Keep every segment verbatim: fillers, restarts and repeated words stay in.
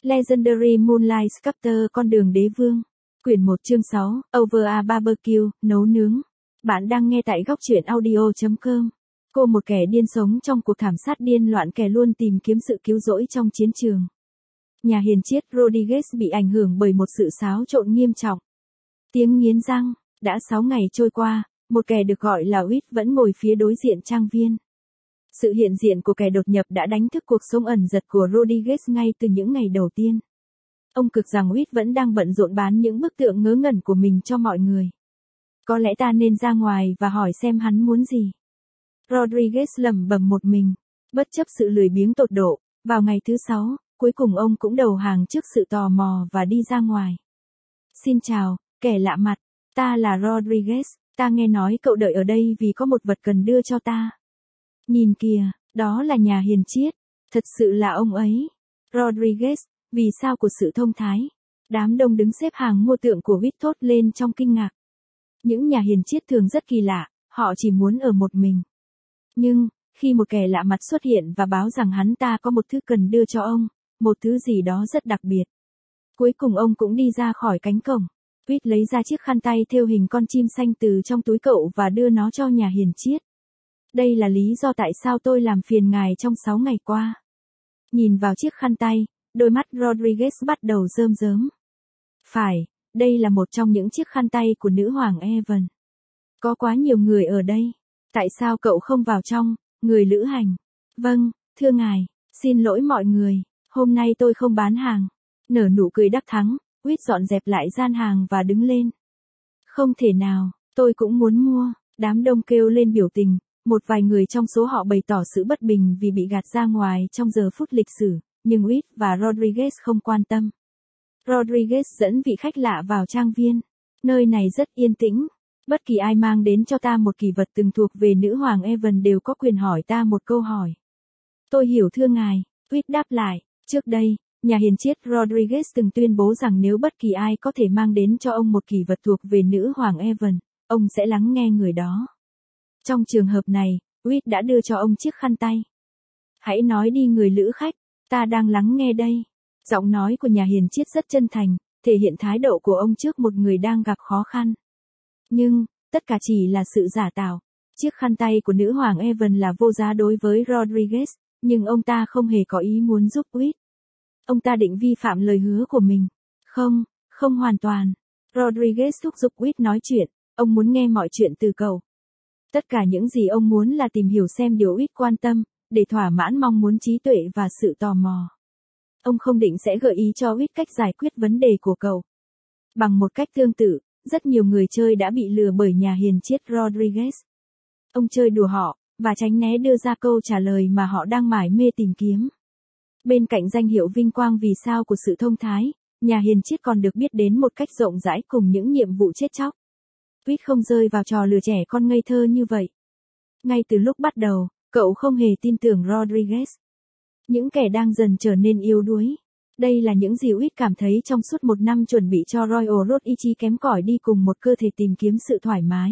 Legendary Moonlight Sculptor con đường đế vương. Quyển một chương sáu, Over a Barbecue, nấu nướng. Bạn đang nghe tại góc truyện audio chấm com. Cô một kẻ điên sống trong cuộc thảm sát điên loạn kẻ luôn tìm kiếm sự cứu rỗi trong chiến trường. Nhà hiền triết Rodriguez bị ảnh hưởng bởi một sự xáo trộn nghiêm trọng. Tiếng nghiến răng, đã sáu ngày trôi qua, một kẻ được gọi là Huit vẫn ngồi phía đối diện trang viên. Sự hiện diện của kẻ đột nhập đã đánh thức cuộc sống ẩn dật của Rodriguez ngay từ những ngày đầu tiên. Ông cực rằng Huit vẫn đang bận rộn bán những bức tượng ngớ ngẩn của mình cho mọi người. Có lẽ ta nên ra ngoài và hỏi xem hắn muốn gì. Rodriguez lẩm bẩm một mình, bất chấp sự lười biếng tột độ, vào ngày thứ sáu, cuối cùng ông cũng đầu hàng trước sự tò mò và đi ra ngoài. Xin chào, kẻ lạ mặt, ta là Rodriguez, ta nghe nói cậu đợi ở đây vì có một vật cần đưa cho ta. Nhìn kìa, đó là nhà hiền triết, thật sự là ông ấy. Rodriguez, vì sao của sự thông thái? Đám đông đứng xếp hàng mua tượng của Huit thốt lên trong kinh ngạc. Những nhà hiền triết thường rất kỳ lạ, họ chỉ muốn ở một mình. Nhưng, khi một kẻ lạ mặt xuất hiện và báo rằng hắn ta có một thứ cần đưa cho ông, một thứ gì đó rất đặc biệt. Cuối cùng ông cũng đi ra khỏi cánh cổng. Huit lấy ra chiếc khăn tay thêu hình con chim xanh từ trong túi cậu và đưa nó cho nhà hiền triết. Đây là lý do tại sao tôi làm phiền ngài trong sáu ngày qua. Nhìn vào chiếc khăn tay, đôi mắt Rodriguez bắt đầu rơm rớm. Phải, đây là một trong những chiếc khăn tay của nữ hoàng Evan. Có quá nhiều người ở đây. Tại sao cậu không vào trong, người lữ hành? Vâng, thưa ngài, xin lỗi mọi người, hôm nay tôi không bán hàng. Nở nụ cười đắc thắng, Huit dọn dẹp lại gian hàng và đứng lên. Không thể nào, tôi cũng muốn mua, đám đông kêu lên biểu tình. Một vài người trong số họ bày tỏ sự bất bình vì bị gạt ra ngoài trong giờ phút lịch sử, nhưng Huit và Rodriguez không quan tâm. Rodriguez dẫn vị khách lạ vào trang viên. Nơi này rất yên tĩnh. Bất kỳ ai mang đến cho ta một kỷ vật từng thuộc về nữ hoàng Evan đều có quyền hỏi ta một câu hỏi. Tôi hiểu thưa ngài, Huit đáp lại. Trước đây, nhà hiền triết Rodriguez từng tuyên bố rằng nếu bất kỳ ai có thể mang đến cho ông một kỷ vật thuộc về nữ hoàng Evan, ông sẽ lắng nghe người đó. Trong trường hợp này, Huit đã đưa cho ông chiếc khăn tay. Hãy nói đi người lữ khách, ta đang lắng nghe đây. Giọng nói của nhà hiền triết rất chân thành, thể hiện thái độ của ông trước một người đang gặp khó khăn. Nhưng, tất cả chỉ là sự giả tạo. Chiếc khăn tay của nữ hoàng Evan là vô giá đối với Rodriguez, nhưng ông ta không hề có ý muốn giúp Huit. Ông ta định vi phạm lời hứa của mình. Không, không hoàn toàn. Rodriguez thúc giục Huit nói chuyện, ông muốn nghe mọi chuyện từ cậu. Tất cả những gì ông muốn là tìm hiểu xem điều Huit quan tâm, để thỏa mãn mong muốn trí tuệ và sự tò mò. Ông không định sẽ gợi ý cho Huit cách giải quyết vấn đề của cậu. Bằng một cách tương tự, rất nhiều người chơi đã bị lừa bởi nhà hiền triết Rodriguez. Ông chơi đùa họ, và tránh né đưa ra câu trả lời mà họ đang mải mê tìm kiếm. Bên cạnh danh hiệu vinh quang vì sao của sự thông thái, nhà hiền triết còn được biết đến một cách rộng rãi cùng những nhiệm vụ chết chóc. Huit không rơi vào trò lừa trẻ con ngây thơ như vậy. Ngay từ lúc bắt đầu, cậu không hề tin tưởng Rodriguez. Những kẻ đang dần trở nên yếu đuối. Đây là những gì Huit cảm thấy trong suốt một năm chuẩn bị cho Royal Road ý chí kém cỏi đi cùng một cơ thể tìm kiếm sự thoải mái.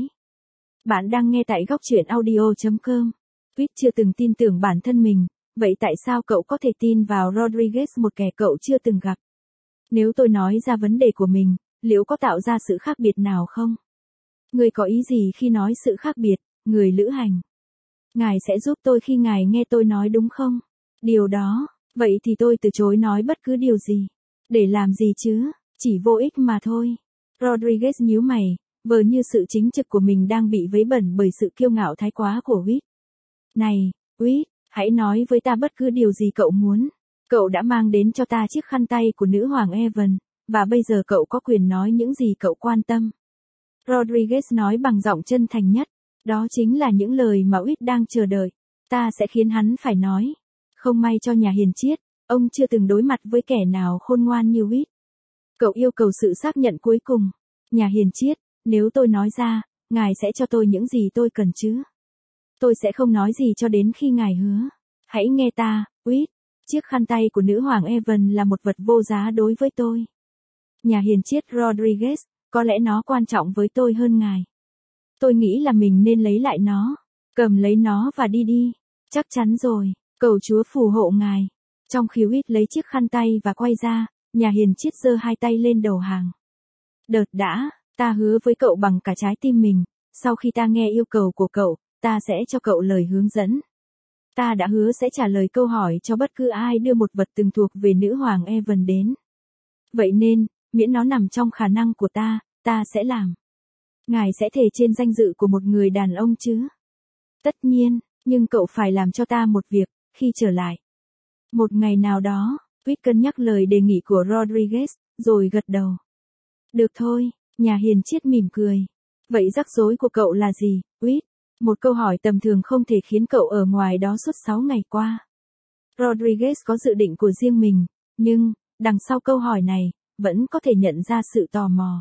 Bạn đang nghe tại góc truyện audio chấm com. Huit chưa từng tin tưởng bản thân mình, vậy tại sao cậu có thể tin vào Rodriguez một kẻ cậu chưa từng gặp? Nếu tôi nói ra vấn đề của mình, liệu có tạo ra sự khác biệt nào không? Người có ý gì khi nói sự khác biệt, người lữ hành? Ngài sẽ giúp tôi khi ngài nghe tôi nói đúng không? Điều đó, vậy thì tôi từ chối nói bất cứ điều gì. Để làm gì chứ, chỉ vô ích mà thôi. Rodriguez nhíu mày, vờ như sự chính trực của mình đang bị vấy bẩn bởi sự kiêu ngạo thái quá của Huit. Này, Huit, hãy nói với ta bất cứ điều gì cậu muốn. Cậu đã mang đến cho ta chiếc khăn tay của nữ hoàng Evan, và bây giờ cậu có quyền nói những gì cậu quan tâm. Rodriguez nói bằng giọng chân thành nhất. Đó chính là những lời mà Huit đang chờ đợi. Ta sẽ khiến hắn phải nói. Không may cho nhà hiền triết, ông chưa từng đối mặt với kẻ nào khôn ngoan như Huit. Cậu yêu cầu sự xác nhận cuối cùng. Nhà hiền triết, nếu tôi nói ra, ngài sẽ cho tôi những gì tôi cần chứ? Tôi sẽ không nói gì cho đến khi ngài hứa. Hãy nghe ta, Huit. Chiếc khăn tay của nữ hoàng Evan là một vật vô giá đối với tôi. Nhà hiền triết Rodriguez, có lẽ nó quan trọng với tôi hơn ngài. Tôi nghĩ là mình nên lấy lại nó. Cầm lấy nó và đi đi. Chắc chắn rồi, cầu Chúa phù hộ ngài. Trong khi Whit lấy chiếc khăn tay và quay ra, nhà hiền triết giơ hai tay lên đầu hàng. Đợt đã, ta hứa với cậu bằng cả trái tim mình, sau khi ta nghe yêu cầu của cậu, ta sẽ cho cậu lời hướng dẫn. Ta đã hứa sẽ trả lời câu hỏi cho bất cứ ai đưa một vật từng thuộc về nữ hoàng Evan đến. Vậy nên, miễn nó nằm trong khả năng của ta, ta sẽ làm. Ngài sẽ thề trên danh dự của một người đàn ông chứ? Tất nhiên, nhưng cậu phải làm cho ta một việc, khi trở lại. Một ngày nào đó, Whit cân nhắc lời đề nghị của Rodriguez, rồi gật đầu. Được thôi, nhà hiền triết mỉm cười. Vậy rắc rối của cậu là gì, Whit? Một câu hỏi tầm thường không thể khiến cậu ở ngoài đó suốt sáu ngày qua. Rodriguez có dự định của riêng mình, nhưng, đằng sau câu hỏi này, vẫn có thể nhận ra sự tò mò.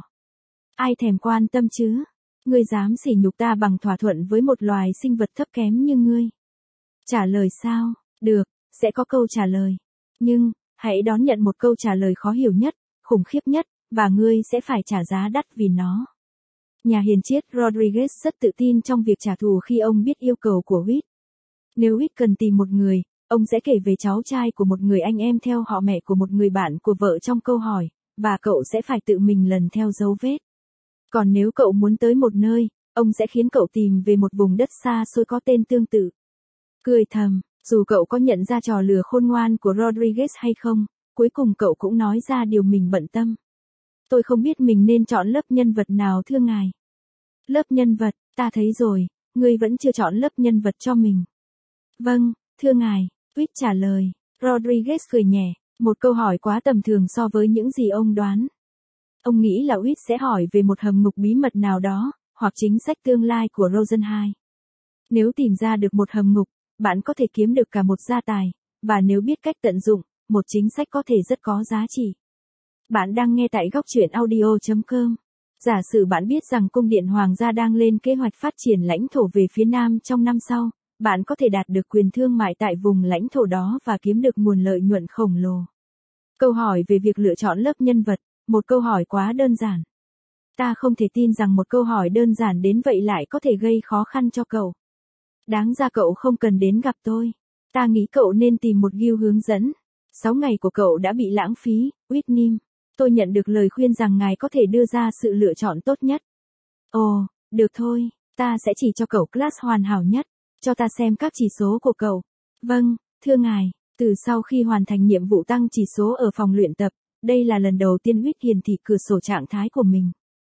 Ai thèm quan tâm chứ? Ngươi dám sỉ nhục ta bằng thỏa thuận với một loài sinh vật thấp kém như ngươi. Trả lời sao? Được, sẽ có câu trả lời. Nhưng, hãy đón nhận một câu trả lời khó hiểu nhất, khủng khiếp nhất, và ngươi sẽ phải trả giá đắt vì nó. Nhà hiền triết Rodriguez rất tự tin trong việc trả thù khi ông biết yêu cầu của Whit. Nếu Whit cần tìm một người, ông sẽ kể về cháu trai của một người anh em theo họ mẹ của một người bạn của vợ trong câu hỏi, và cậu sẽ phải tự mình lần theo dấu vết. Còn nếu cậu muốn tới một nơi, ông sẽ khiến cậu tìm về một vùng đất xa xôi có tên tương tự. Cười thầm, dù cậu có nhận ra trò lừa khôn ngoan của Rodriguez hay không, cuối cùng cậu cũng nói ra điều mình bận tâm. Tôi không biết mình nên chọn lớp nhân vật nào thưa ngài. Lớp nhân vật, ta thấy rồi, ngươi vẫn chưa chọn lớp nhân vật cho mình. Vâng, thưa ngài, Whit trả lời. Rodriguez cười nhẹ, một câu hỏi quá tầm thường so với những gì ông đoán. Ông nghĩ là Whit sẽ hỏi về một hầm ngục bí mật nào đó, hoặc chính sách tương lai của Rosenheim. Nếu tìm ra được một hầm ngục, bạn có thể kiếm được cả một gia tài, và nếu biết cách tận dụng, một chính sách có thể rất có giá trị. Bạn đang nghe tại góc truyện audio chấm com. Giả sử bạn biết rằng cung điện hoàng gia đang lên kế hoạch phát triển lãnh thổ về phía nam trong năm sau, bạn có thể đạt được quyền thương mại tại vùng lãnh thổ đó và kiếm được nguồn lợi nhuận khổng lồ. Câu hỏi về việc lựa chọn lớp nhân vật, một câu hỏi quá đơn giản. Ta không thể tin rằng một câu hỏi đơn giản đến vậy lại có thể gây khó khăn cho cậu. Đáng ra cậu không cần đến gặp tôi. Ta nghĩ cậu nên tìm một guide hướng dẫn. Sáu ngày của cậu đã bị lãng phí, Whitney. Tôi nhận được lời khuyên rằng ngài có thể đưa ra sự lựa chọn tốt nhất. Ồ, được thôi, ta sẽ chỉ cho cậu class hoàn hảo nhất. Cho ta xem các chỉ số của cậu. Vâng, thưa ngài, từ sau khi hoàn thành nhiệm vụ tăng chỉ số ở phòng luyện tập, đây là lần đầu tiên Whit hiển thị cửa sổ trạng thái của mình.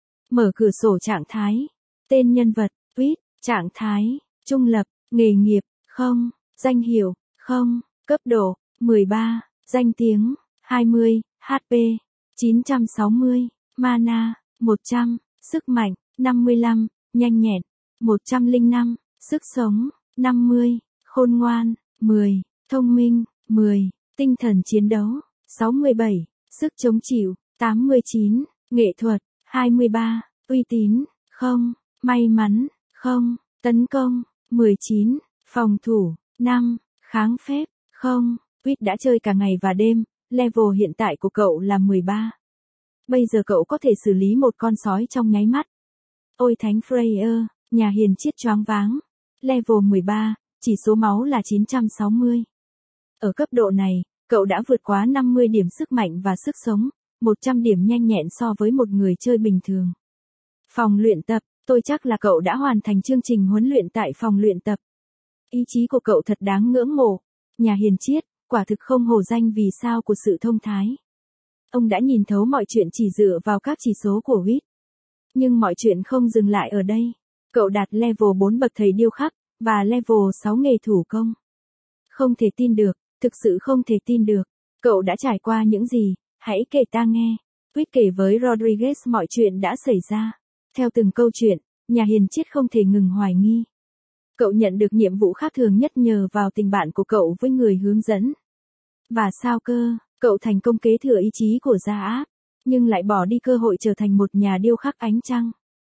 Mở cửa sổ trạng thái. Tên nhân vật, Whit, trạng thái, trung lập, nghề nghiệp, không, danh hiệu, không, cấp độ, mười ba, danh tiếng, hai mươi, hát pê, chín trăm sáu mươi, mana, một trăm, sức mạnh, năm mươi lăm, nhanh nhẹn, một trăm lẻ năm, sức sống, năm mươi, khôn ngoan, mười, thông minh, mười, tinh thần chiến đấu, sáu mươi bảy, sức chống chịu, tám mươi chín, nghệ thuật, hai mươi ba, uy tín, không, may mắn, không, tấn công, mười chín, phòng thủ, năm, kháng phép, không. Whit đã chơi cả ngày và đêm, level hiện tại của cậu là mười ba. Bây giờ cậu có thể xử lý một con sói trong nháy mắt. Ôi thánh Freya, nhà hiền triết choáng váng. Level mười ba, chỉ số máu là chín trăm sáu mươi. Ở cấp độ này, cậu đã vượt quá năm mươi điểm sức mạnh và sức sống, một trăm điểm nhanh nhẹn so với một người chơi bình thường. Phòng luyện tập, tôi chắc là cậu đã hoàn thành chương trình huấn luyện tại phòng luyện tập. Ý chí của cậu thật đáng ngưỡng mộ. Nhà hiền triết, quả thực không hổ danh vì sao của sự thông thái. Ông đã nhìn thấu mọi chuyện chỉ dựa vào các chỉ số của Whit. Nhưng mọi chuyện không dừng lại ở đây. Cậu đạt level bốn bậc thầy điêu khắc, và level sáu nghề thủ công. Không thể tin được, thực sự không thể tin được. Cậu đã trải qua những gì, hãy kể ta nghe. Whit kể với Rodriguez mọi chuyện đã xảy ra. Theo từng câu chuyện, nhà hiền triết không thể ngừng hoài nghi. Cậu nhận được nhiệm vụ khác thường nhất nhờ vào tình bạn của cậu với người hướng dẫn. Và sao cơ, cậu thành công kế thừa ý chí của Gia Áp, nhưng lại bỏ đi cơ hội trở thành một nhà điêu khắc ánh trăng.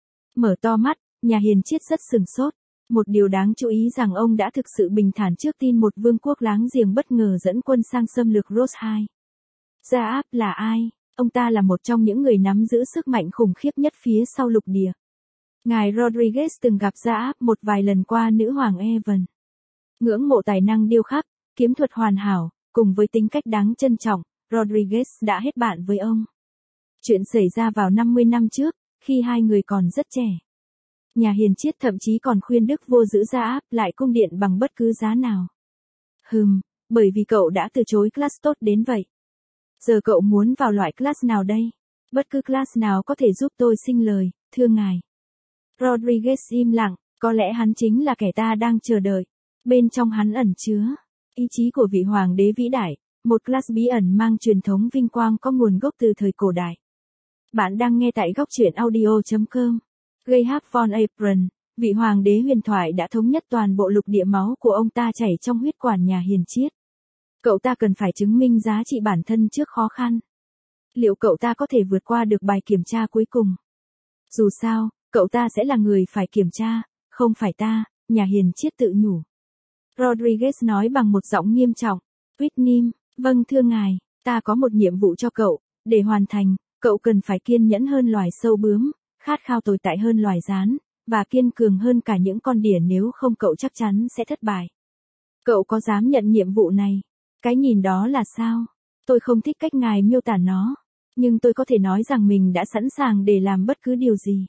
Mở to mắt, nhà hiền triết rất sừng sốt. Một điều đáng chú ý rằng ông đã thực sự bình thản trước tin một vương quốc láng giềng bất ngờ dẫn quân sang xâm lược Rothai. Gia Áp là ai? Ông ta là một trong những người nắm giữ sức mạnh khủng khiếp nhất phía sau lục địa. Ngài Rodriguez từng gặp Gia Áp một vài lần qua nữ hoàng Evan. Ngưỡng mộ tài năng điêu khắc, kiếm thuật hoàn hảo, cùng với tính cách đáng trân trọng, Rodriguez đã hết bạn với ông. Chuyện xảy ra vào năm mươi năm trước, khi hai người còn rất trẻ. Nhà hiền triết thậm chí còn khuyên Đức vua giữ ra áp lại cung điện bằng bất cứ giá nào. Hừm, bởi vì cậu đã từ chối class tốt đến vậy. Giờ cậu muốn vào loại class nào đây? Bất cứ class nào có thể giúp tôi sinh lời, thưa ngài. Rodriguez im lặng, có lẽ hắn chính là kẻ ta đang chờ đợi. Bên trong hắn ẩn chứa ý chí của vị hoàng đế vĩ đại, một class bí ẩn mang truyền thống vinh quang có nguồn gốc từ thời cổ đại. Bạn đang nghe tại góc truyện audio chấm com. Gayhard von Apron, vị hoàng đế huyền thoại đã thống nhất toàn bộ lục địa, máu của ông ta chảy trong huyết quản nhà hiền triết. Cậu ta cần phải chứng minh giá trị bản thân trước khó khăn. Liệu cậu ta có thể vượt qua được bài kiểm tra cuối cùng? Dù sao, cậu ta sẽ là người phải kiểm tra, không phải ta, nhà hiền triết tự nhủ. Rodriguez nói bằng một giọng nghiêm trọng. Whitney, vâng thưa ngài, ta có một nhiệm vụ cho cậu, để hoàn thành, cậu cần phải kiên nhẫn hơn loài sâu bướm, khát khao tồi tệ hơn loài gián, và kiên cường hơn cả những con đỉa, nếu không cậu chắc chắn sẽ thất bại. Cậu có dám nhận nhiệm vụ này? Cái nhìn đó là sao? Tôi không thích cách ngài miêu tả nó, nhưng tôi có thể nói rằng mình đã sẵn sàng để làm bất cứ điều gì.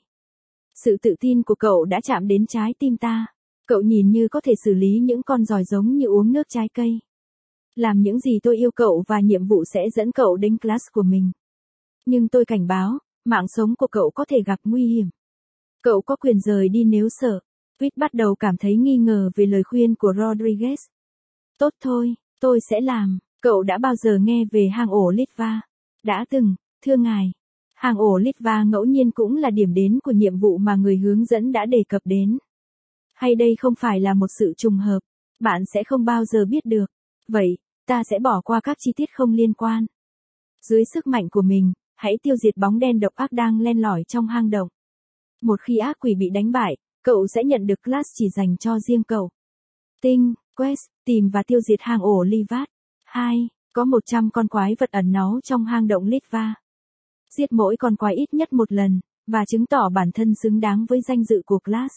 Sự tự tin của cậu đã chạm đến trái tim ta. Cậu nhìn như có thể xử lý những con giòi giống như uống nước trái cây. Làm những gì tôi yêu cậu và nhiệm vụ sẽ dẫn cậu đến class của mình. Nhưng tôi cảnh báo, mạng sống của cậu có thể gặp nguy hiểm. Cậu có quyền rời đi nếu sợ. Whit bắt đầu cảm thấy nghi ngờ về lời khuyên của Rodriguez. Tốt thôi, tôi sẽ làm. Cậu đã bao giờ nghe về hang ổ Litva? Đã từng, thưa ngài. Hang ổ Litva ngẫu nhiên cũng là điểm đến của nhiệm vụ mà người hướng dẫn đã đề cập đến. Hay đây không phải là một sự trùng hợp? Bạn sẽ không bao giờ biết được. Vậy, ta sẽ bỏ qua các chi tiết không liên quan. Dưới sức mạnh của mình, hãy tiêu diệt bóng đen độc ác đang len lỏi trong hang động. Một khi ác quỷ bị đánh bại, cậu sẽ nhận được class chỉ dành cho riêng cậu. Tinh, quest, tìm và tiêu diệt hang ổ Livat. hai. Có một trăm con quái vật ẩn náu trong hang động Litva. Giết mỗi con quái ít nhất một lần, và chứng tỏ bản thân xứng đáng với danh dự của class.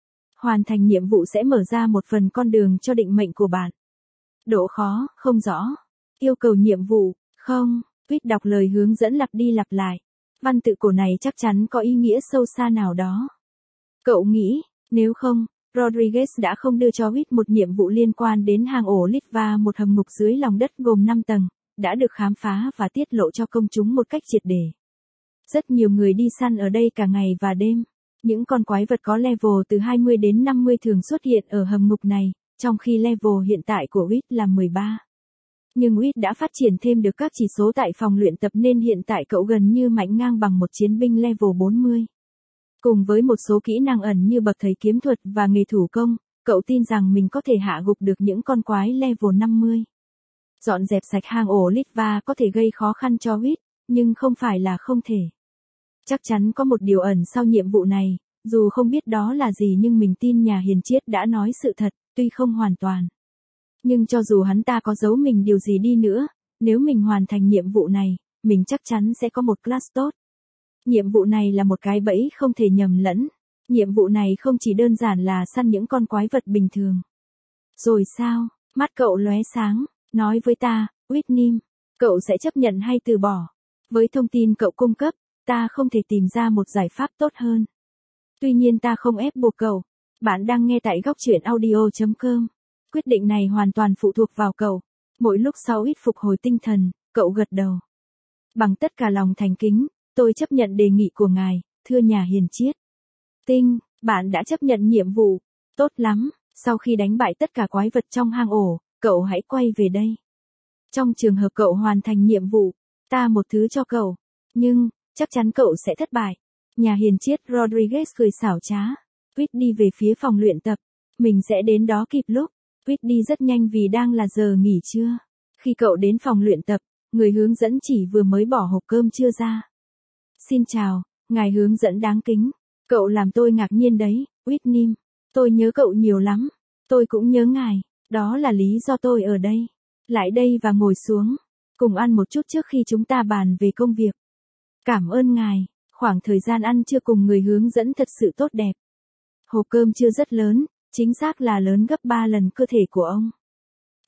Hoàn thành nhiệm vụ sẽ mở ra một phần con đường cho định mệnh của bạn. Độ khó, không rõ. Yêu cầu nhiệm vụ, không. Whit đọc lời hướng dẫn lặp đi lặp lại. Văn tự cổ này chắc chắn có ý nghĩa sâu xa nào đó. Cậu nghĩ, nếu không, Rodriguez đã không đưa cho Whit một nhiệm vụ liên quan đến hang ổ Litva, một hầm ngục dưới lòng đất gồm năm tầng, đã được khám phá và tiết lộ cho công chúng một cách triệt để. Rất nhiều người đi săn ở đây cả ngày và đêm. Những con quái vật có level từ hai mươi đến năm mươi thường xuất hiện ở hầm ngục này, trong khi level hiện tại của Whit là mười ba. Nhưng Whit đã phát triển thêm được các chỉ số tại phòng luyện tập nên hiện tại cậu gần như mạnh ngang bằng một chiến binh level bốn mươi. Cùng với một số kỹ năng ẩn như bậc thầy kiếm thuật và nghề thủ công, cậu tin rằng mình có thể hạ gục được những con quái level năm mươi. Dọn dẹp sạch hang ổ Litva có thể gây khó khăn cho Whit, nhưng không phải là không thể. Chắc chắn có một điều ẩn sau nhiệm vụ này, dù không biết đó là gì nhưng mình tin nhà hiền triết đã nói sự thật, tuy không hoàn toàn. Nhưng cho dù hắn ta có giấu mình điều gì đi nữa, nếu mình hoàn thành nhiệm vụ này, mình chắc chắn sẽ có một class tốt. Nhiệm vụ này là một cái bẫy không thể nhầm lẫn. Nhiệm vụ này không chỉ đơn giản là săn những con quái vật bình thường. Rồi sao? Mắt cậu lóe sáng, nói với ta, Whitney, cậu sẽ chấp nhận hay từ bỏ? Với thông tin cậu cung cấp, ta không thể tìm ra một giải pháp tốt hơn. Tuy nhiên ta không ép buộc cậu. Bạn đang nghe tại góc truyện audio chấm com. Quyết định này hoàn toàn phụ thuộc vào cậu. Mỗi lúc sau ít phục hồi tinh thần, cậu gật đầu. Bằng tất cả lòng thành kính, tôi chấp nhận đề nghị của ngài, thưa nhà hiền triết. Tinh, bạn đã chấp nhận nhiệm vụ. Tốt lắm, sau khi đánh bại tất cả quái vật trong hang ổ, cậu hãy quay về đây. Trong trường hợp cậu hoàn thành nhiệm vụ, ta một thứ cho cậu. Nhưng, chắc chắn cậu sẽ thất bại. Nhà hiền triết Rodriguez cười xảo trá. Whit đi về phía phòng luyện tập. Mình sẽ đến đó kịp lúc. Whit đi rất nhanh vì đang là giờ nghỉ trưa. Khi cậu đến phòng luyện tập, người hướng dẫn chỉ vừa mới bỏ hộp cơm trưa ra. Xin chào, ngài hướng dẫn đáng kính. Cậu làm tôi ngạc nhiên đấy, Whitney. Tôi nhớ cậu nhiều lắm. Tôi cũng nhớ ngài. Đó là lý do tôi ở đây. Lại đây và ngồi xuống. Cùng ăn một chút trước khi chúng ta bàn về công việc. Cảm ơn ngài. Khoảng thời gian ăn trưa cùng người hướng dẫn thật sự tốt đẹp. Hộp cơm trưa rất lớn, chính xác là lớn gấp ba lần cơ thể của ông.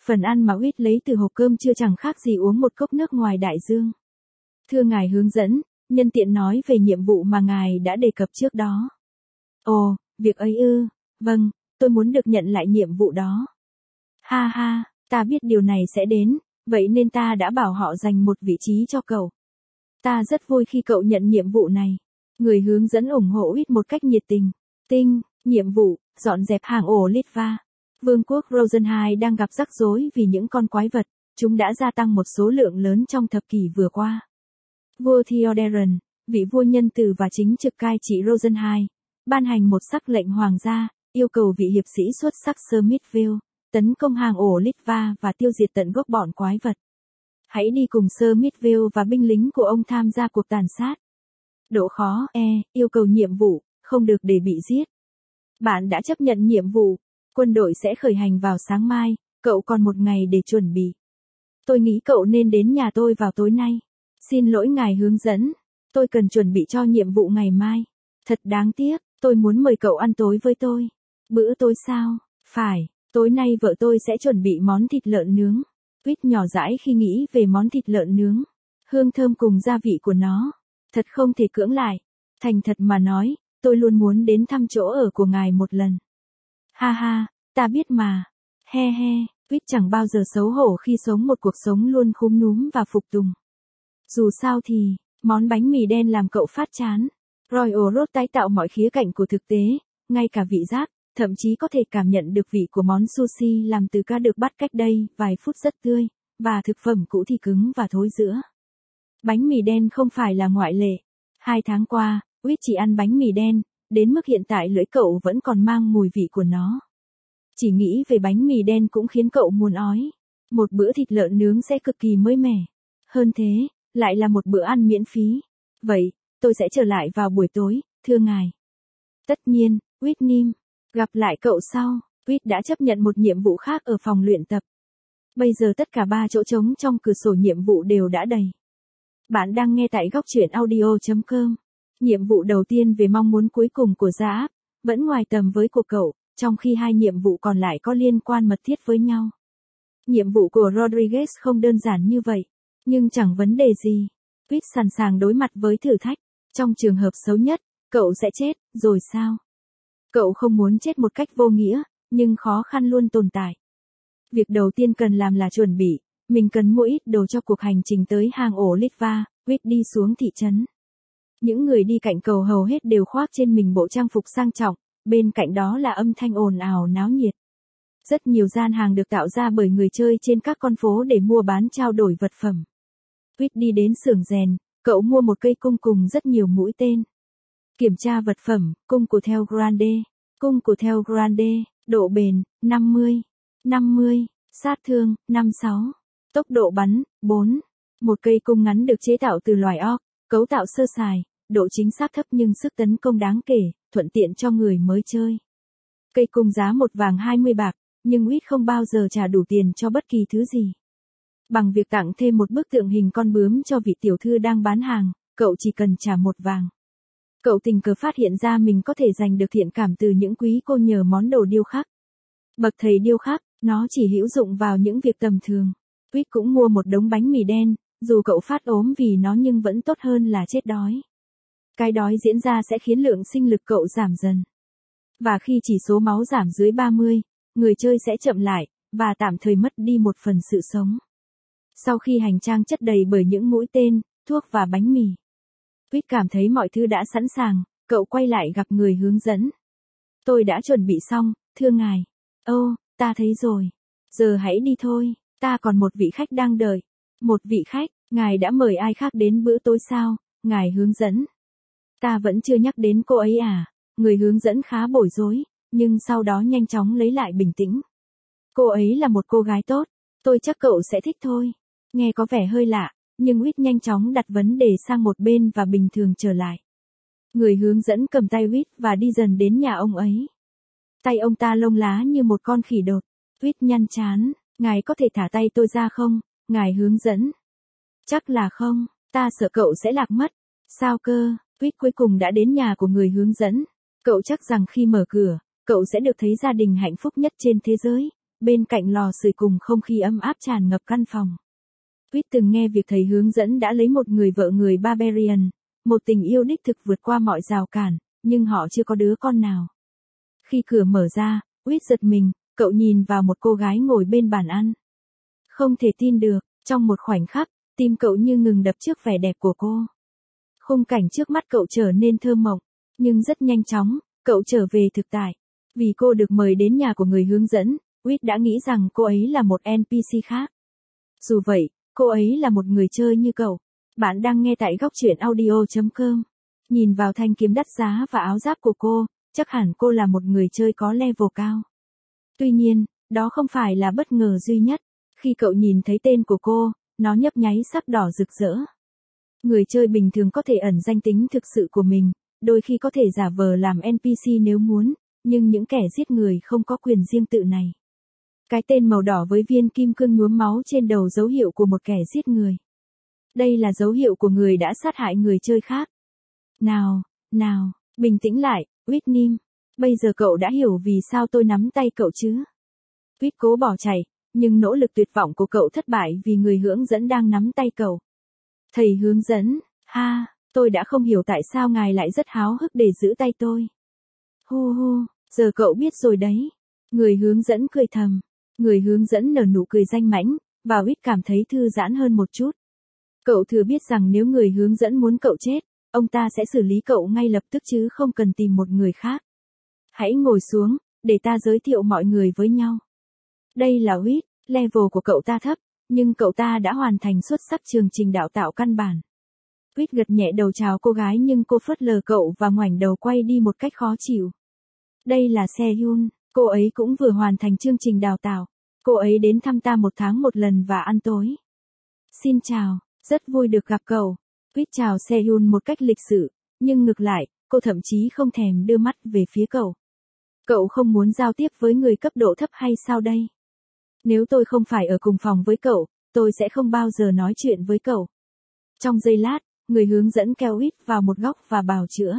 Phần ăn mà Huyết lấy từ hộp cơm chưa chẳng khác gì uống một cốc nước ngoài đại dương. Thưa ngài hướng dẫn, nhân tiện nói về nhiệm vụ mà ngài đã đề cập trước đó. Ồ, việc ấy ư, vâng, tôi muốn được nhận lại nhiệm vụ đó. Ha ha, ta biết điều này sẽ đến, vậy nên ta đã bảo họ dành một vị trí cho cậu. Ta rất vui khi cậu nhận nhiệm vụ này. Người hướng dẫn ủng hộ Huyết một cách nhiệt tình. Tinh, nhiệm vụ, dọn dẹp hang ổ Litva. Vương quốc Rosenheim đang gặp rắc rối vì những con quái vật, chúng đã gia tăng một số lượng lớn trong thập kỷ vừa qua. Vua Theodoren, vị vua nhân từ và chính trực cai trị Rosenheim, ban hành một sắc lệnh hoàng gia, yêu cầu vị hiệp sĩ xuất sắc Smithville, tấn công hang ổ Litva và tiêu diệt tận gốc bọn quái vật. Hãy đi cùng Smithville và binh lính của ông tham gia cuộc tàn sát. Độ khó E, yêu cầu nhiệm vụ, không được để bị giết. Bạn đã chấp nhận nhiệm vụ, quân đội sẽ khởi hành vào sáng mai, cậu còn một ngày để chuẩn bị. Tôi nghĩ cậu nên đến nhà tôi vào tối nay. Xin lỗi ngài hướng dẫn, tôi cần chuẩn bị cho nhiệm vụ ngày mai. Thật đáng tiếc, tôi muốn mời cậu ăn tối với tôi. Bữa tối sao? Phải, tối nay vợ tôi sẽ chuẩn bị món thịt lợn nướng. Huyết nhỏ dãi khi nghĩ về món thịt lợn nướng. Hương thơm cùng gia vị của nó. Thật không thể cưỡng lại. Thành thật mà nói, tôi luôn muốn đến thăm chỗ ở của ngài một lần. Ha ha, ta biết mà. He he, Huyết chẳng bao giờ xấu hổ khi sống một cuộc sống luôn khúm núm và phục tùng. Dù sao thì, món bánh mì đen làm cậu phát chán. Royal Road tái tạo mọi khía cạnh của thực tế, ngay cả vị giác, thậm chí có thể cảm nhận được vị của món sushi làm từ cá được bắt cách đây vài phút rất tươi, và thực phẩm cũ thì cứng và thối rữa. Bánh mì đen không phải là ngoại lệ. Hai tháng qua, Huyết chỉ ăn bánh mì đen, đến mức hiện tại lưỡi cậu vẫn còn mang mùi vị của nó. Chỉ nghĩ về bánh mì đen cũng khiến cậu muốn ói. Một bữa thịt lợn nướng sẽ cực kỳ mới mẻ. Hơn thế, lại là một bữa ăn miễn phí. Vậy, tôi sẽ trở lại vào buổi tối, thưa ngài. Tất nhiên, Whitney. Gặp lại cậu sau. Whit đã chấp nhận một nhiệm vụ khác ở phòng luyện tập. Bây giờ tất cả ba chỗ trống trong cửa sổ nhiệm vụ đều đã đầy. Bạn đang nghe tại góc truyện audio chấm com. Nhiệm vụ đầu tiên về mong muốn cuối cùng của Giáp, vẫn ngoài tầm với của cậu, trong khi hai nhiệm vụ còn lại có liên quan mật thiết với nhau. Nhiệm vụ của Rodriguez không đơn giản như vậy, nhưng chẳng vấn đề gì. Whit sẵn sàng đối mặt với thử thách. Trong trường hợp xấu nhất, cậu sẽ chết, rồi sao? Cậu không muốn chết một cách vô nghĩa, nhưng khó khăn luôn tồn tại. Việc đầu tiên cần làm là chuẩn bị, mình cần mua ít đồ cho cuộc hành trình tới hang ổ Litva. Whit đi xuống thị trấn. Những người đi cạnh cầu hầu hết đều khoác trên mình bộ trang phục sang trọng, bên cạnh đó là âm thanh ồn ào náo nhiệt. Rất nhiều gian hàng được tạo ra bởi người chơi trên các con phố để mua bán trao đổi vật phẩm. Whit đi đến xưởng rèn, cậu mua một cây cung cùng rất nhiều mũi tên. Kiểm tra vật phẩm, cung của theo Grande, cung của theo Grande, độ bền, năm mươi, năm mươi, sát thương, năm mươi sáu, tốc độ bắn, bốn. Một cây cung ngắn được chế tạo từ loài orc, cấu tạo sơ sài, độ chính xác thấp nhưng sức tấn công đáng kể, thuận tiện cho người mới chơi. Cây cung giá một vàng hai mươi bạc, nhưng Whit không bao giờ trả đủ tiền cho bất kỳ thứ gì. Bằng việc tặng thêm một bức tượng hình con bướm cho vị tiểu thư đang bán hàng, cậu chỉ cần trả một vàng. Cậu tình cờ phát hiện ra mình có thể giành được thiện cảm từ những quý cô nhờ món đồ điêu khắc. Bậc thầy điêu khắc, nó chỉ hữu dụng vào những việc tầm thường. Whit cũng mua một đống bánh mì đen, dù cậu phát ốm vì nó nhưng vẫn tốt hơn là chết đói. Cái đói diễn ra sẽ khiến lượng sinh lực cậu giảm dần. Và khi chỉ số máu giảm dưới ba mươi, người chơi sẽ chậm lại, và tạm thời mất đi một phần sự sống. Sau khi hành trang chất đầy bởi những mũi tên, thuốc và bánh mì, Whit cảm thấy mọi thứ đã sẵn sàng, cậu quay lại gặp người hướng dẫn. Tôi đã chuẩn bị xong, thưa ngài. Ô, ta thấy rồi. Giờ hãy đi thôi, ta còn một vị khách đang đợi. Một vị khách, ngài đã mời ai khác đến bữa tối sao, ngài hướng dẫn. Ta vẫn chưa nhắc đến cô ấy à, người hướng dẫn khá bối rối, nhưng sau đó nhanh chóng lấy lại bình tĩnh. Cô ấy là một cô gái tốt, tôi chắc cậu sẽ thích thôi. Nghe có vẻ hơi lạ, nhưng Whit nhanh chóng đặt vấn đề sang một bên và bình thường trở lại. Người hướng dẫn cầm tay Whit và đi dần đến nhà ông ấy. Tay ông ta lông lá như một con khỉ đột. Whit nhăn chán, ngài có thể thả tay tôi ra không, ngài hướng dẫn. Chắc là không, ta sợ cậu sẽ lạc mất. Sao cơ? Whit cuối cùng đã đến nhà của người hướng dẫn. Cậu chắc rằng khi mở cửa, cậu sẽ được thấy gia đình hạnh phúc nhất trên thế giới. bên cạnh lò sưởi cùng không khí ấm áp tràn ngập căn phòng. Quýt từng nghe việc thầy hướng dẫn đã lấy một người vợ người Barbarian, một tình yêu đích thực vượt qua mọi rào cản, nhưng họ chưa có đứa con nào. Khi cửa mở ra, Quýt giật mình, cậu nhìn vào một cô gái ngồi bên bàn ăn. Không thể tin được, trong một khoảnh khắc, tim cậu như ngừng đập trước vẻ đẹp của cô. Khung cảnh trước mắt cậu trở nên thơ mộng, nhưng rất nhanh chóng, cậu trở về thực tại. Vì cô được mời đến nhà của người hướng dẫn, Quýt đã nghĩ rằng cô ấy là một en pê xê khác. Dù vậy, cô ấy là một người chơi như cậu. Bạn đang nghe tại góc truyện audio chấm com. Nhìn vào thanh kiếm đắt giá và áo giáp của cô, chắc hẳn cô là một người chơi có level cao. Tuy nhiên, đó không phải là bất ngờ duy nhất. Khi cậu nhìn thấy tên của cô, nó nhấp nháy sắc đỏ rực rỡ. Người chơi bình thường có thể ẩn danh tính thực sự của mình, đôi khi có thể giả vờ làm en pê xê nếu muốn, nhưng những kẻ giết người không có quyền riêng tự này. Cái tên màu đỏ với viên kim cương nhuốm máu trên đầu dấu hiệu của một kẻ giết người. Đây là dấu hiệu của người đã sát hại người chơi khác. Nào, nào, bình tĩnh lại, Whitney. Bây giờ cậu đã hiểu vì sao tôi nắm tay cậu chứ? Quýt cố bỏ chạy, nhưng nỗ lực tuyệt vọng của cậu thất bại vì người hướng dẫn đang nắm tay cậu. Thầy hướng dẫn, ha, tôi đã không hiểu tại sao ngài lại rất háo hức để giữ tay tôi. Hu hu, giờ cậu biết rồi đấy. Người hướng dẫn cười thầm. Người hướng dẫn nở nụ cười danh mãnh, và Quýt cảm thấy thư giãn hơn một chút. Cậu thừa biết rằng nếu người hướng dẫn muốn cậu chết, ông ta sẽ xử lý cậu ngay lập tức chứ không cần tìm một người khác. Hãy ngồi xuống, để ta giới thiệu mọi người với nhau. Đây là Quýt, level của cậu ta thấp, nhưng cậu ta đã hoàn thành xuất sắc chương trình đào tạo căn bản. Quýt gật nhẹ đầu chào cô gái nhưng cô phớt lờ cậu và ngoảnh đầu quay đi một cách khó chịu. Đây là Sehun, cô ấy cũng vừa hoàn thành chương trình đào tạo. Cô ấy đến thăm ta một tháng một lần và ăn tối. Xin chào, rất vui được gặp cậu. Quýt chào Sehun một cách lịch sự, nhưng ngược lại, cô thậm chí không thèm đưa mắt về phía cậu. Cậu không muốn giao tiếp với người cấp độ thấp hay sao đây? Nếu tôi không phải ở cùng phòng với cậu, tôi sẽ không bao giờ nói chuyện với cậu. Trong giây lát, người hướng dẫn kéo Quýt vào một góc và bào chữa.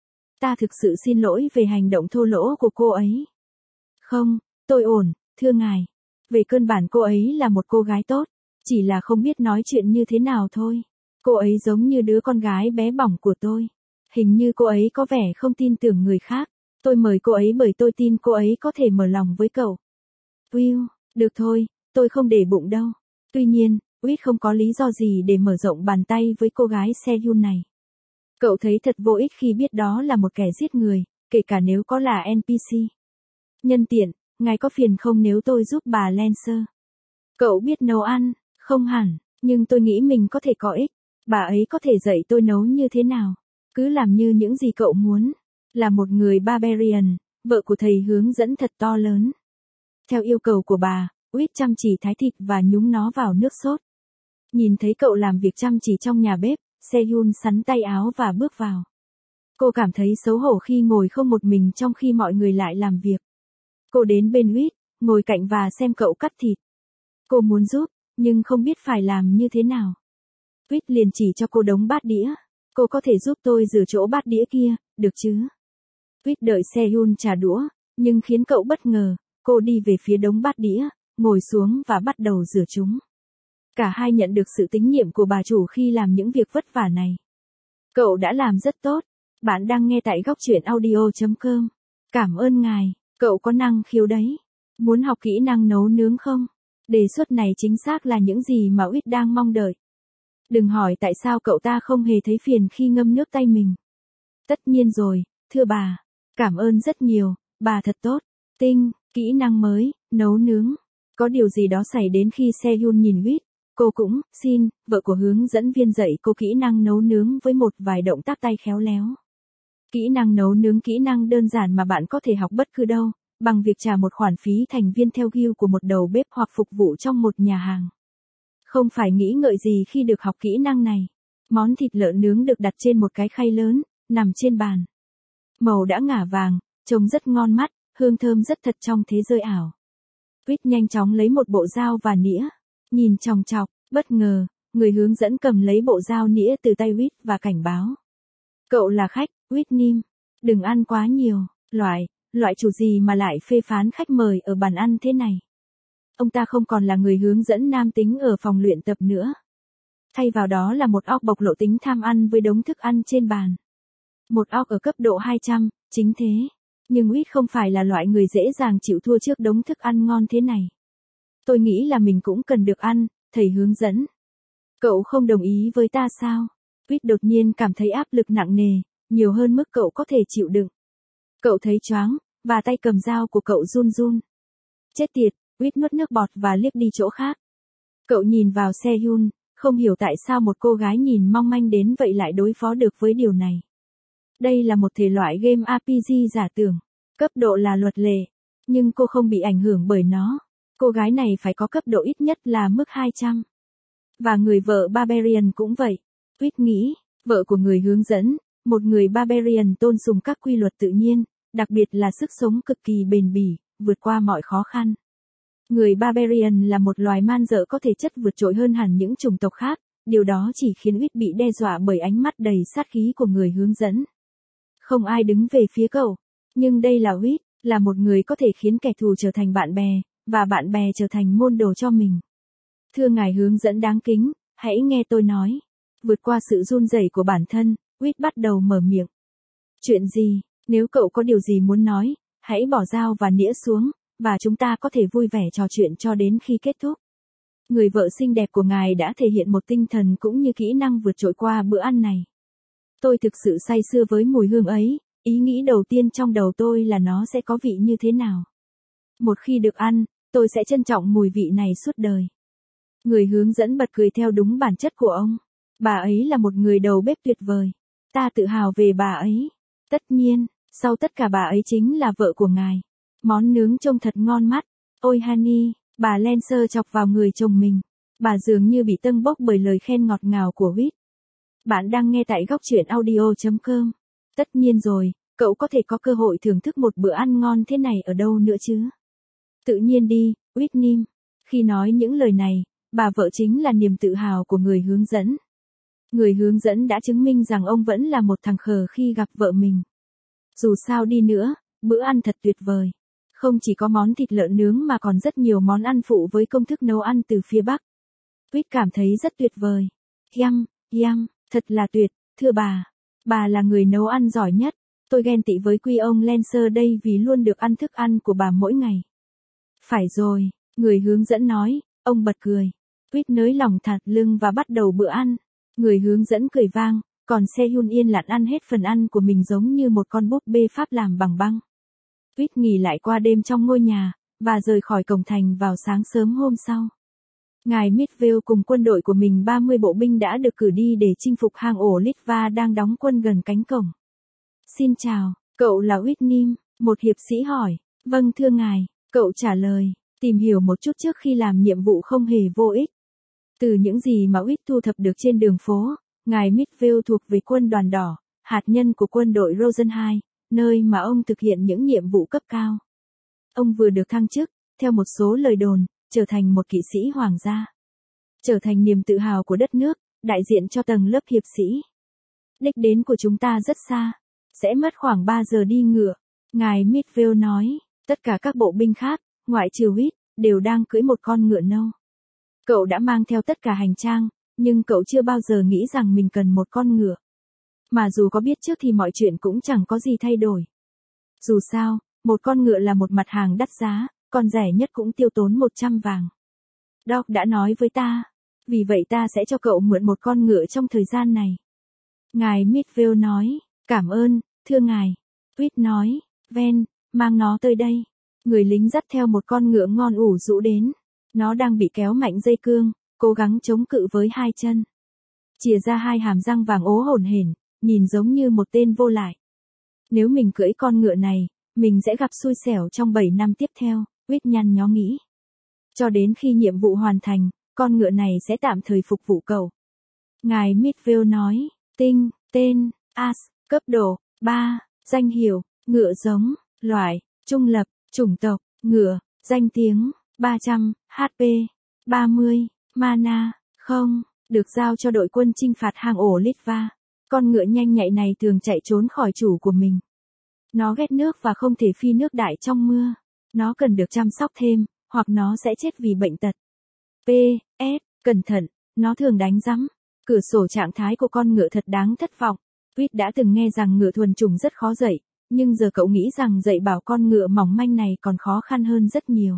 Ta thực sự xin lỗi về hành động thô lỗ của cô ấy. Không, tôi ổn, thưa ngài. Về cơ bản cô ấy là một cô gái tốt, chỉ là không biết nói chuyện như thế nào thôi. Cô ấy giống như đứa con gái bé bỏng của tôi. Hình như cô ấy có vẻ không tin tưởng người khác. Tôi mời cô ấy bởi tôi tin cô ấy có thể mở lòng với cậu. Will, được thôi, tôi không để bụng đâu. Tuy nhiên, Quýt không có lý do gì để mở rộng bàn tay với cô gái Sehun này. Cậu thấy thật vô ích khi biết đó là một kẻ giết người, kể cả nếu có là en pê xê. Nhân tiện, ngài có phiền không nếu tôi giúp bà Lancer? Cậu biết nấu ăn, không hẳn, nhưng tôi nghĩ mình có thể có ích. Bà ấy có thể dạy tôi nấu như thế nào. Cứ làm như những gì cậu muốn. Là một người Barbarian, vợ của thầy hướng dẫn thật to lớn. Theo yêu cầu của bà, Quýt chăm chỉ thái thịt và nhúng nó vào nước sốt. Nhìn thấy cậu làm việc chăm chỉ trong nhà bếp, Sehun sắn tay áo và bước vào. Cô cảm thấy xấu hổ khi ngồi không một mình trong khi mọi người lại làm việc. Cô đến bên Quýt, ngồi cạnh và xem cậu cắt thịt. Cô muốn giúp, nhưng không biết phải làm như thế nào. Quýt liền chỉ cho cô đống bát đĩa. Cô có thể giúp tôi rửa chỗ bát đĩa kia, được chứ? Quýt đợi Sehun trả đũa, nhưng khiến cậu bất ngờ. Cô đi về phía đống bát đĩa, ngồi xuống và bắt đầu rửa chúng. Cả hai nhận được sự tín nhiệm của bà chủ khi làm những việc vất vả này. Cậu đã làm rất tốt. Bạn đang nghe tại góc truyện audio chấm com. Cảm ơn ngài, cậu có năng khiếu đấy. Muốn học kỹ năng nấu nướng không? Đề xuất này chính xác là những gì mà Quýt đang mong đợi. Đừng hỏi tại sao cậu ta không hề thấy phiền khi ngâm nước tay mình. Tất nhiên rồi, thưa bà. Cảm ơn rất nhiều, bà thật tốt. Tinh, kỹ năng mới, nấu nướng. Có điều gì đó xảy đến khi Sehun nhìn Quýt. Cô cũng, xin, vợ của hướng dẫn viên dạy cô kỹ năng nấu nướng với một vài động tác tay khéo léo. Kỹ năng nấu nướng kỹ năng đơn giản mà bạn có thể học bất cứ đâu, bằng việc trả một khoản phí thành viên theo guild của một đầu bếp hoặc phục vụ trong một nhà hàng. Không phải nghĩ ngợi gì khi được học kỹ năng này. Món thịt lợn nướng được đặt trên một cái khay lớn, nằm trên bàn. Màu đã ngả vàng, trông rất ngon mắt, hương thơm rất thật trong thế giới ảo. Quýt nhanh chóng lấy một bộ dao và nĩa. Nhìn chòng chọc, bất ngờ, người hướng dẫn cầm lấy bộ dao nĩa từ tay Quýt và cảnh báo. Cậu là khách, Whitney. Đừng ăn quá nhiều, loại, loại chủ gì mà lại phê phán khách mời ở bàn ăn thế này. Ông ta không còn là người hướng dẫn nam tính ở phòng luyện tập nữa. Thay vào đó là một orc bộc lộ tính tham ăn với đống thức ăn trên bàn. Một orc ở cấp độ hai trăm, chính thế. Nhưng Whit không phải là loại người dễ dàng chịu thua trước đống thức ăn ngon thế này. Tôi nghĩ là mình cũng cần được ăn, thầy hướng dẫn. Cậu không đồng ý với ta sao? Whit đột nhiên cảm thấy áp lực nặng nề, nhiều hơn mức cậu có thể chịu đựng. Cậu thấy choáng, và tay cầm dao của cậu run run. Chết tiệt, Whit nuốt nước bọt và liếc đi chỗ khác. Cậu nhìn vào Sehun, không hiểu tại sao một cô gái nhìn mong manh đến vậy lại đối phó được với điều này. Đây là một thể loại game rờ pê giê giả tưởng, cấp độ là luật lệ, nhưng cô không bị ảnh hưởng bởi nó. Cô gái này phải có cấp độ ít nhất là mức hai trăm. Và người vợ Barbarian cũng vậy. Whit nghĩ, vợ của người hướng dẫn, một người Barbarian tôn sùng các quy luật tự nhiên, đặc biệt là sức sống cực kỳ bền bỉ, vượt qua mọi khó khăn. Người Barbarian là một loài man dợ có thể chất vượt trội hơn hẳn những chủng tộc khác, điều đó chỉ khiến Whit bị đe dọa bởi ánh mắt đầy sát khí của người hướng dẫn. Không ai đứng về phía cậu, nhưng đây là Whit, là một người có thể khiến kẻ thù trở thành bạn bè, và bạn bè trở thành môn đồ cho mình. Thưa ngài hướng dẫn đáng kính, hãy nghe tôi nói. Vượt qua sự run rẩy của bản thân, Whit bắt đầu mở miệng. Chuyện gì, nếu cậu có điều gì muốn nói, hãy bỏ dao và nĩa xuống, và chúng ta có thể vui vẻ trò chuyện cho đến khi kết thúc. Người vợ xinh đẹp của ngài đã thể hiện một tinh thần cũng như kỹ năng vượt trội qua bữa ăn này. Tôi thực sự say sưa với mùi hương ấy, ý nghĩ đầu tiên trong đầu tôi là nó sẽ có vị như thế nào. Một khi được ăn, tôi sẽ trân trọng mùi vị này suốt đời. Người hướng dẫn bật cười theo đúng bản chất của ông. Bà ấy là một người đầu bếp tuyệt vời. Ta tự hào về bà ấy. Tất nhiên, sau tất cả bà ấy chính là vợ của ngài. Món nướng trông thật ngon mắt. Ôi Honey, bà Lancer chọc vào người chồng mình. Bà dường như bị tâng bốc bởi lời khen ngọt ngào của Whit. Bạn đang nghe tại góc truyện audio chấm com. Tất nhiên rồi, cậu có thể có cơ hội thưởng thức một bữa ăn ngon thế này ở đâu nữa chứ? Tự nhiên đi, Whitney. Khi nói những lời này, bà vợ chính là niềm tự hào của người hướng dẫn. Người hướng dẫn đã chứng minh rằng ông vẫn là một thằng khờ khi gặp vợ mình. Dù sao đi nữa, bữa ăn thật tuyệt vời. Không chỉ có món thịt lợn nướng mà còn rất nhiều món ăn phụ với công thức nấu ăn từ phía Bắc. Whit cảm thấy rất tuyệt vời. Yum, yum, thật là tuyệt, thưa bà. Bà là người nấu ăn giỏi nhất. Tôi ghen tị với quý ông Lancer đây vì luôn được ăn thức ăn của bà mỗi ngày. Phải rồi, người hướng dẫn nói, ông bật cười. Whit nới lòng thắt lưng và bắt đầu bữa ăn. Người hướng dẫn cười vang, còn Sehun yên lặng ăn hết phần ăn của mình giống như một con búp bê Pháp làm bằng băng. Whit nghỉ lại qua đêm trong ngôi nhà, và rời khỏi cổng thành vào sáng sớm hôm sau. Ngài Midvale cùng quân đội của mình ba mươi bộ binh đã được cử đi để chinh phục hang ổ Litva đang đóng quân gần cánh cổng. Xin chào, cậu là Whitney, một hiệp sĩ hỏi. Vâng thưa ngài, cậu trả lời, tìm hiểu một chút trước khi làm nhiệm vụ không hề vô ích. Từ những gì mà Whit thu thập được trên đường phố, ngài Midvale thuộc về quân đoàn đỏ, hạt nhân của quân đội Rosenheim, nơi mà ông thực hiện những nhiệm vụ cấp cao. Ông vừa được thăng chức, theo một số lời đồn, trở thành một kỵ sĩ hoàng gia. Trở thành niềm tự hào của đất nước, đại diện cho tầng lớp hiệp sĩ. Đích đến của chúng ta rất xa, sẽ mất khoảng ba giờ đi ngựa. Ngài Midvale nói, tất cả các bộ binh khác, ngoại trừ Whit, đều đang cưỡi một con ngựa nâu. Cậu đã mang theo tất cả hành trang, nhưng cậu chưa bao giờ nghĩ rằng mình cần một con ngựa. Mà dù có biết trước thì mọi chuyện cũng chẳng có gì thay đổi. Dù sao, một con ngựa là một mặt hàng đắt giá, còn rẻ nhất cũng tiêu tốn một trăm vàng. Doc đã nói với ta, vì vậy ta sẽ cho cậu mượn một con ngựa trong thời gian này. Ngài Midvale nói, cảm ơn, thưa ngài. Whit nói, Ven, mang nó tới đây. Người lính dắt theo một con ngựa ngon ủ rũ đến. Nó đang bị kéo mạnh dây cương, cố gắng chống cự với hai chân. Chìa ra hai hàm răng vàng ố hổn hển, nhìn giống như một tên vô lại. Nếu mình cưỡi con ngựa này, mình sẽ gặp xui xẻo trong bảy năm tiếp theo, Whit nhăn nhó nghĩ. Cho đến khi nhiệm vụ hoàn thành, con ngựa này sẽ tạm thời phục vụ cậu. Ngài Midvale nói, tinh, tên, As, cấp độ, ba, danh hiệu, ngựa giống, loại, trung lập, chủng tộc, ngựa, danh tiếng, ba trăm, hát pê, ba mươi, mana, không, được giao cho đội quân chinh phạt hang ổ Litva. Con ngựa nhanh nhạy này thường chạy trốn khỏi chủ của mình. Nó ghét nước và không thể phi nước đại trong mưa. Nó cần được chăm sóc thêm, hoặc nó sẽ chết vì bệnh tật. pê ét, cẩn thận, nó thường đánh rắm. Cửa sổ trạng thái của con ngựa thật đáng thất vọng. Tweet đã từng nghe rằng ngựa thuần chủng rất khó dạy, nhưng giờ cậu nghĩ rằng dạy bảo con ngựa mỏng manh này còn khó khăn hơn rất nhiều.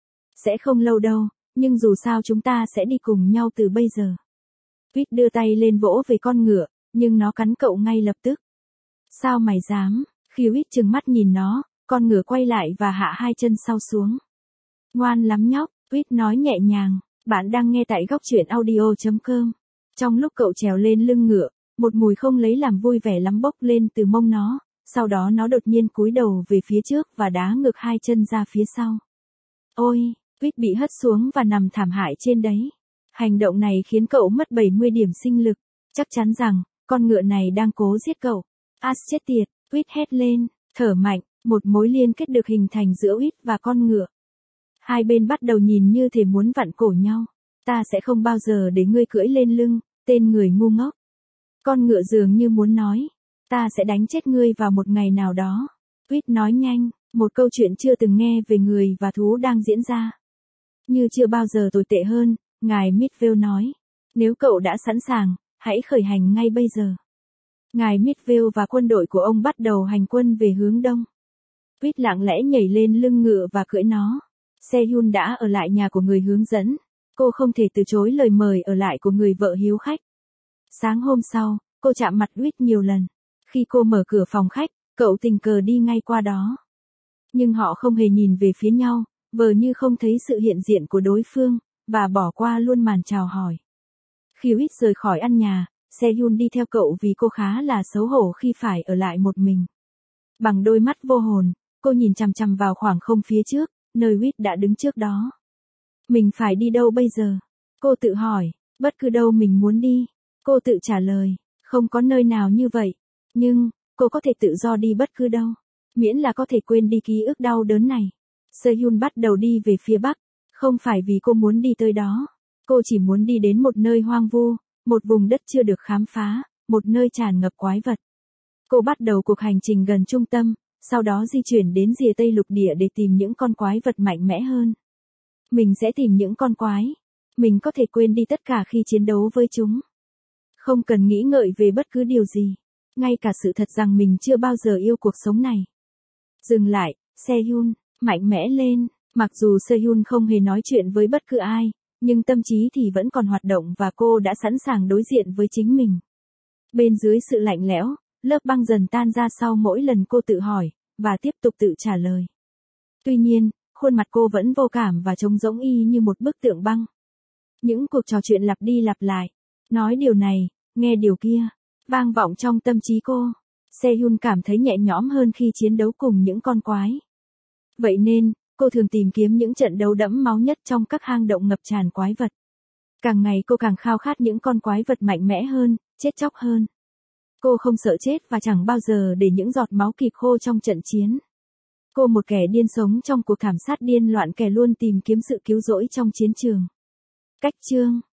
Sẽ không lâu đâu, nhưng dù sao chúng ta sẽ đi cùng nhau từ bây giờ. Tweet đưa tay lên vỗ về con ngựa, nhưng nó cắn cậu ngay lập tức. Sao mày dám? Khi Tweet trừng mắt nhìn nó, con ngựa quay lại và hạ hai chân sau xuống. Ngoan lắm nhóc, Tweet nói nhẹ nhàng. Bạn đang nghe tại góc truyện audio chấm com. Trong lúc cậu trèo lên lưng ngựa, một mùi không lấy làm vui vẻ lắm bốc lên từ mông nó, sau đó nó đột nhiên cúi đầu về phía trước và đá ngược hai chân ra phía sau. Ôi, Tweet bị hất xuống và nằm thảm hại trên đấy. Hành động này khiến cậu mất bảy mươi điểm sinh lực, chắc chắn rằng, con ngựa này đang cố giết cậu. As chết tiệt, Tweet hét lên, thở mạnh, một mối liên kết được hình thành giữa Tweet và con ngựa. Hai bên bắt đầu nhìn như thể muốn vặn cổ nhau. Ta sẽ không bao giờ để ngươi cưỡi lên lưng, tên người ngu ngốc. Con ngựa dường như muốn nói. Ta sẽ đánh chết ngươi vào một ngày nào đó. Tweet nói nhanh, một câu chuyện chưa từng nghe về người và thú đang diễn ra. Như chưa bao giờ tồi tệ hơn, ngài Midvale nói. Nếu cậu đã sẵn sàng, hãy khởi hành ngay bây giờ. Ngài Midvale và quân đội của ông bắt đầu hành quân về hướng đông. Tweet lặng lẽ nhảy lên lưng ngựa và cưỡi nó. Sehun đã ở lại nhà của người hướng dẫn. Cô không thể từ chối lời mời ở lại của người vợ hiếu khách. Sáng hôm sau, cô chạm mặt Tweet nhiều lần. Khi cô mở cửa phòng khách, cậu tình cờ đi ngay qua đó. Nhưng họ không hề nhìn về phía nhau, vờ như không thấy sự hiện diện của đối phương, và bỏ qua luôn màn chào hỏi. Khi Tweet rời khỏi ăn nhà, Sehun đi theo cậu vì cô khá là xấu hổ khi phải ở lại một mình. Bằng đôi mắt vô hồn, cô nhìn chằm chằm vào khoảng không phía trước, nơi Tweet đã đứng trước đó. Mình phải đi đâu bây giờ? Cô tự hỏi, bất cứ đâu mình muốn đi. Cô tự trả lời, không có nơi nào như vậy. Nhưng, cô có thể tự do đi bất cứ đâu. Miễn là có thể quên đi ký ức đau đớn này. Sehun bắt đầu đi về phía bắc. Không phải vì cô muốn đi tới đó. Cô chỉ muốn đi đến một nơi hoang vu, một vùng đất chưa được khám phá, một nơi tràn ngập quái vật. Cô bắt đầu cuộc hành trình gần trung tâm, sau đó di chuyển đến rìa Tây lục địa để tìm những con quái vật mạnh mẽ hơn. Mình sẽ tìm những con quái. Mình có thể quên đi tất cả khi chiến đấu với chúng. Không cần nghĩ ngợi về bất cứ điều gì. Ngay cả sự thật rằng mình chưa bao giờ yêu cuộc sống này. Dừng lại, Sehun, mạnh mẽ lên. Mặc dù Sehun không hề nói chuyện với bất cứ ai, nhưng tâm trí thì vẫn còn hoạt động và cô đã sẵn sàng đối diện với chính mình. Bên dưới sự lạnh lẽo, lớp băng dần tan ra sau mỗi lần cô tự hỏi, và tiếp tục tự trả lời. Tuy nhiên, khuôn mặt cô vẫn vô cảm và trống rỗng y như một bức tượng băng. Những cuộc trò chuyện lặp đi lặp lại. Nói điều này, nghe điều kia, vang vọng trong tâm trí cô. Sehun cảm thấy nhẹ nhõm hơn khi chiến đấu cùng những con quái. Vậy nên, cô thường tìm kiếm những trận đấu đẫm máu nhất trong các hang động ngập tràn quái vật. Càng ngày cô càng khao khát những con quái vật mạnh mẽ hơn, chết chóc hơn. Cô không sợ chết và chẳng bao giờ để những giọt máu kịp khô trong trận chiến. Cô một kẻ điên sống trong cuộc thảm sát điên loạn kẻ luôn tìm kiếm sự cứu rỗi trong chiến trường. Cách chương